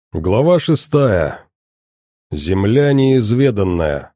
Глава 6. Земля неизведанная.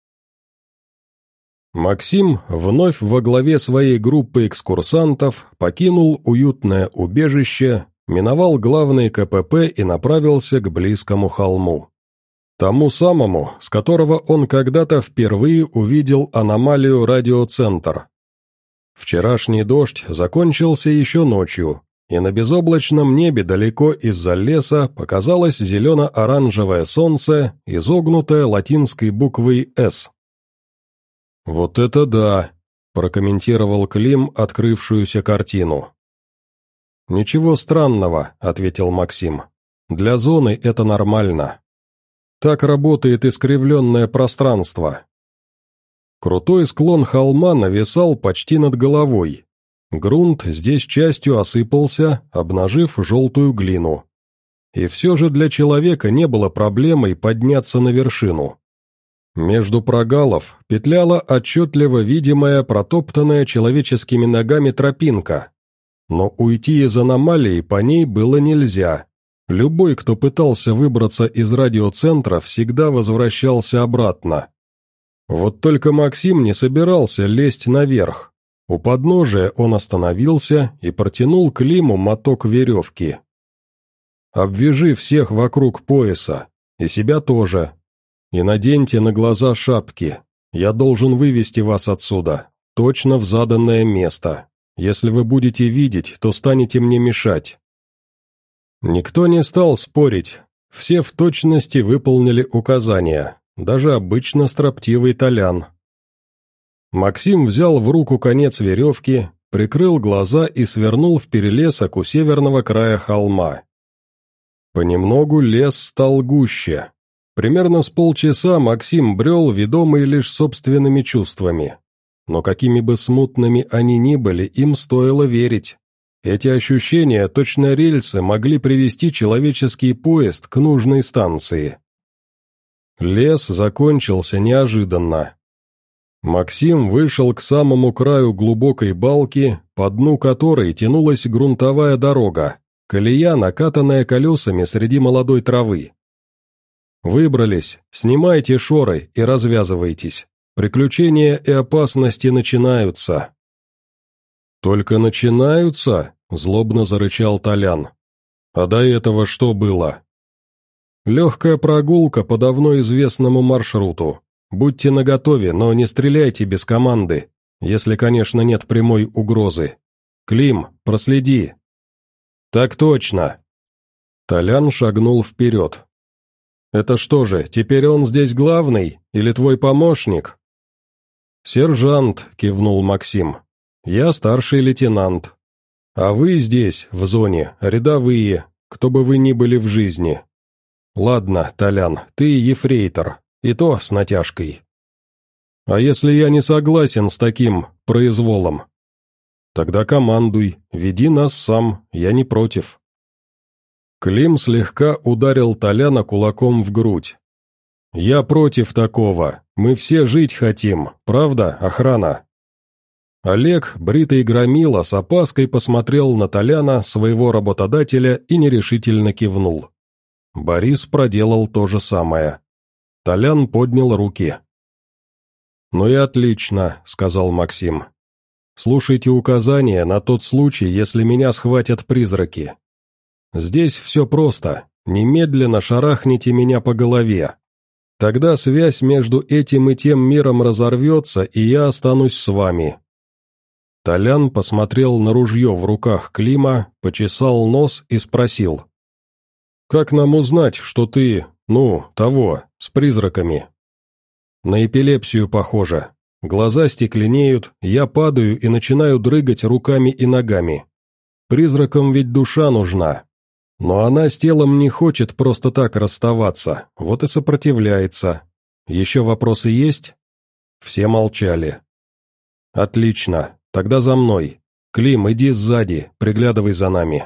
Максим вновь во главе своей группы экскурсантов покинул уютное убежище, миновал главный КПП и направился к близкому холму. Тому самому, с которого он когда-то впервые увидел аномалию радиоцентр. Вчерашний дождь закончился еще ночью, и на безоблачном небе далеко из-за леса показалось зелено-оранжевое солнце, изогнутое латинской буквой «С». «Вот это да!» – прокомментировал Клим открывшуюся картину. «Ничего странного», – ответил Максим. «Для зоны это нормально. Так работает искривленное пространство». Крутой склон холма нависал почти над головой. Грунт здесь частью осыпался, обнажив желтую глину. И все же для человека не было проблемой подняться на вершину. Между прогалов петляла отчетливо видимая протоптанная человеческими ногами тропинка. Но уйти из аномалии по ней было нельзя. Любой, кто пытался выбраться из радиоцентра, всегда возвращался обратно. Вот только Максим не собирался лезть наверх. У подножия он остановился и протянул Климу моток веревки. «Обвяжи всех вокруг пояса, и себя тоже, и наденьте на глаза шапки. Я должен вывести вас отсюда, точно в заданное место. Если вы будете видеть, то станете мне мешать». Никто не стал спорить, все в точности выполнили указания, даже обычно строптивый Толян. Максим взял в руку конец веревки, прикрыл глаза и свернул в перелесок у северного края холма. Понемногу лес стал гуще. Примерно с полчаса Максим брел, ведомый лишь собственными чувствами. Но какими бы смутными они ни были, им стоило верить. Эти ощущения, точно рельсы, могли привести человеческий поезд к нужной станции. Лес закончился неожиданно. Максим вышел к самому краю глубокой балки, по дну которой тянулась грунтовая дорога, колея, накатанная колесами среди молодой травы. «Выбрались, снимайте шоры и развязывайтесь. Приключения и опасности начинаются». «Только начинаются?» – злобно зарычал Толян. «А до этого что было?» «Легкая прогулка по давно известному маршруту. Будьте наготове, но не стреляйте без команды, если, конечно, нет прямой угрозы. Клим, проследи». «Так точно». Толян шагнул вперед. «Это что же, теперь он здесь главный, или твой помощник?» «Сержант», — кивнул Максим. «Я старший лейтенант. А вы здесь, в зоне, рядовые, кто бы вы ни были в жизни. Ладно, Толян, ты ефрейтор. И то с натяжкой. А если я не согласен с таким произволом? Тогда командуй, веди нас сам, я не против». Клим слегка ударил Толяна кулаком в грудь. «Я против такого, мы все жить хотим, правда, охрана?» Олег, бритый громила, с опаской посмотрел на Толяна, своего работодателя, и нерешительно кивнул. Борис проделал то же самое. Толян поднял руки. «Ну и отлично», — сказал Максим. «Слушайте указания на тот случай, если меня схватят призраки. Здесь все просто, немедленно шарахните меня по голове. Тогда связь между этим и тем миром разорвется, и я останусь с вами». Толян посмотрел на ружье в руках Клима, почесал нос и спросил. «Как нам узнать, что ты, того, с призраками?» «На эпилепсию похоже. Глаза стекленеют, я падаю и начинаю дрыгать руками и ногами. Призракам ведь душа нужна. Но она с телом не хочет просто так расставаться, вот и сопротивляется. Еще вопросы есть?» Все молчали. «Отлично, тогда за мной. Клим, иди сзади, приглядывай за нами».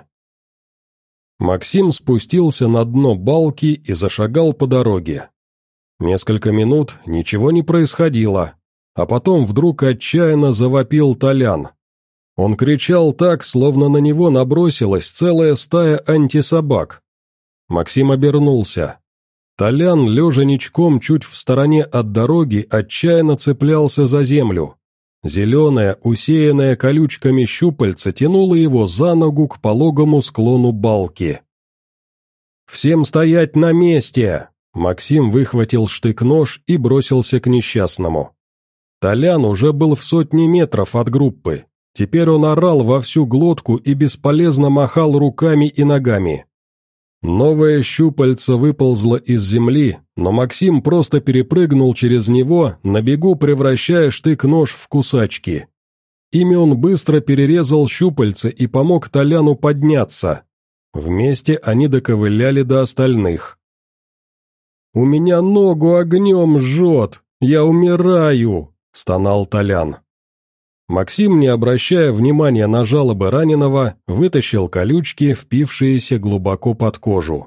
Максим спустился на дно балки и зашагал по дороге. Несколько минут ничего не происходило, а потом вдруг отчаянно завопил Толян. Он кричал так, словно на него набросилась целая стая антисобак. Максим обернулся. Толян, лежа ничком чуть в стороне от дороги, отчаянно цеплялся за землю. Зеленое, усеянное колючками щупальце тянуло его за ногу к пологому склону балки. «Всем стоять на месте!» Максим выхватил штык-нож и бросился к несчастному. Толян уже был в 100 метров от группы. Теперь он орал во всю глотку и бесполезно махал руками и ногами. Новое щупальце выползло из земли, но Максим просто перепрыгнул через него, на бегу превращая штык-нож в кусачки. Ими он быстро перерезал щупальце и помог Толяну подняться. Вместе они доковыляли до остальных. «У меня ногу огнем жжет! Я умираю!» — стонал Толян. Максим, не обращая внимания на жалобы раненого, вытащил колючки, впившиеся глубоко под кожу.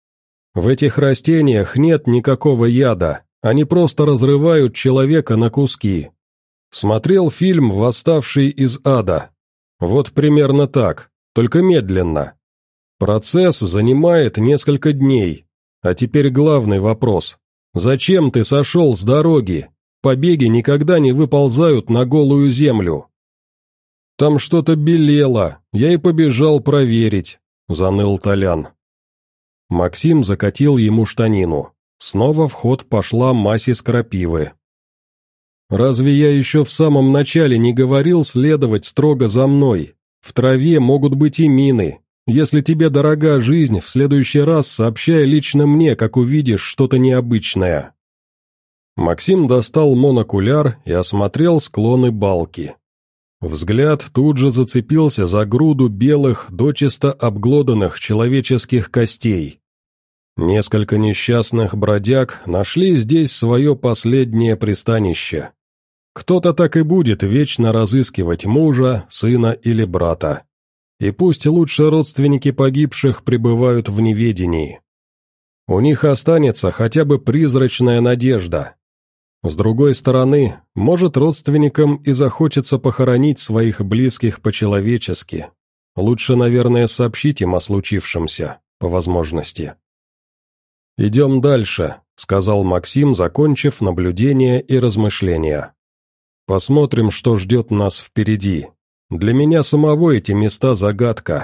В этих растениях нет никакого яда, они просто разрывают человека на куски. Смотрел фильм «Восставший из ада». Вот примерно так, только медленно. Процесс занимает несколько дней. А теперь главный вопрос. Зачем ты сошел с дороги? Побеги никогда не выползают на голую землю. Там что-то белело, я и побежал проверить, заныл Толян. Максим закатил ему штанину. Снова в ход пошла мазь из крапивы. Разве я еще в самом начале не говорил следовать строго за мной? В траве могут быть и мины. Если тебе дорога жизнь, в следующий раз сообщай лично мне, как увидишь что-то необычное. Максим достал монокуляр и осмотрел склоны балки. Взгляд тут же зацепился за груду белых, дочисто обглоданных человеческих костей. Несколько несчастных бродяг нашли здесь свое последнее пристанище. Кто-то так и будет вечно разыскивать мужа, сына или брата. И пусть лучше родственники погибших пребывают в неведении. У них останется хотя бы призрачная надежда. С другой стороны, может, родственникам и захочется похоронить своих близких по-человечески. Лучше, наверное, сообщить им о случившемся, по возможности. «Идем дальше», — сказал Максим, закончив наблюдение и размышления. «Посмотрим, что ждет нас впереди. Для меня самого эти места загадка».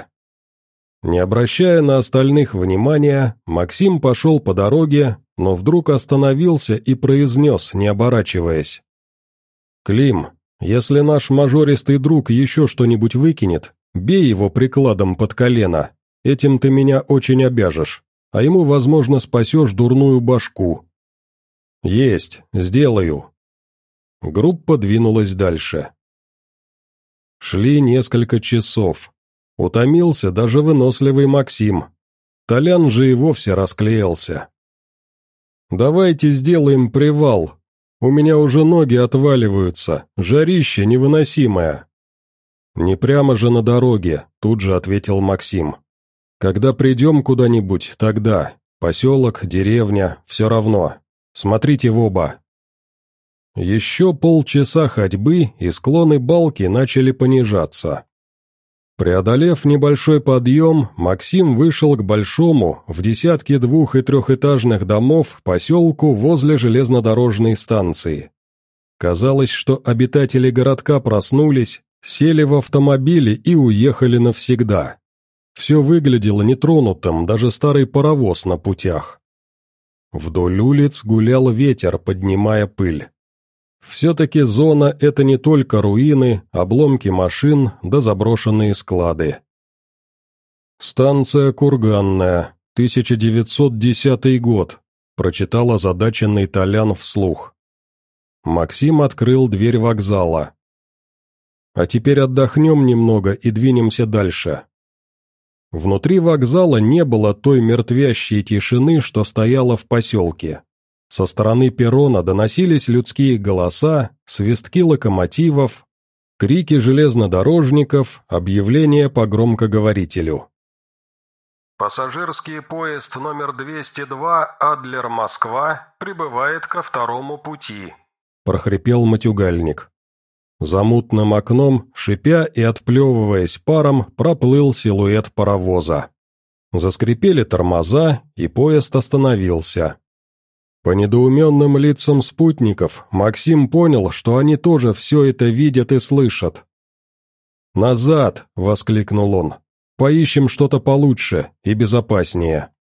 Не обращая на остальных внимания, Максим пошел по дороге, но вдруг остановился и произнес, не оборачиваясь. «Клим, если наш мажористый друг еще что-нибудь выкинет, бей его прикладом под колено, этим ты меня очень обяжешь, а ему, возможно, спасешь дурную башку». «Есть, сделаю». Группа двинулась дальше. Шли несколько часов. Утомился даже выносливый Максим. Толян же и вовсе расклеился. «Давайте сделаем привал. У меня уже ноги отваливаются, жарище невыносимое». «Не прямо же на дороге», — тут же ответил Максим. «Когда придем куда-нибудь, тогда. Поселок, деревня, все равно. Смотрите в оба». Еще полчаса ходьбы, и склоны балки начали понижаться. Преодолев небольшой подъем, Максим вышел к большому, в десятки двух- и трехэтажных домов, поселку возле железнодорожной станции. Казалось, что обитатели городка проснулись, сели в автомобили и уехали навсегда. Все выглядело нетронутым, даже старый паровоз на путях. Вдоль улиц гулял ветер, поднимая пыль. Все-таки зона — это не только руины, обломки машин да заброшенные склады. «Станция Курганная, 1910 год», — прочитал озадаченный Толян вслух. Максим открыл дверь вокзала. «А теперь отдохнем немного и двинемся дальше». Внутри вокзала не было той мертвящей тишины, что стояла в поселке. Со стороны перрона доносились людские голоса, свистки локомотивов, крики железнодорожников, объявления по громкоговорителю. «Пассажирский поезд номер 202 Адлер-Москва прибывает ко второму пути», — прохрипел матюгальник. За мутным окном, шипя и отплевываясь паром, проплыл силуэт паровоза. Заскрипели тормоза, и поезд остановился. По недоуменным лицам спутников Максим понял, что они тоже все это видят и слышат. «Назад!» — воскликнул он. «Поищем что-то получше и безопаснее».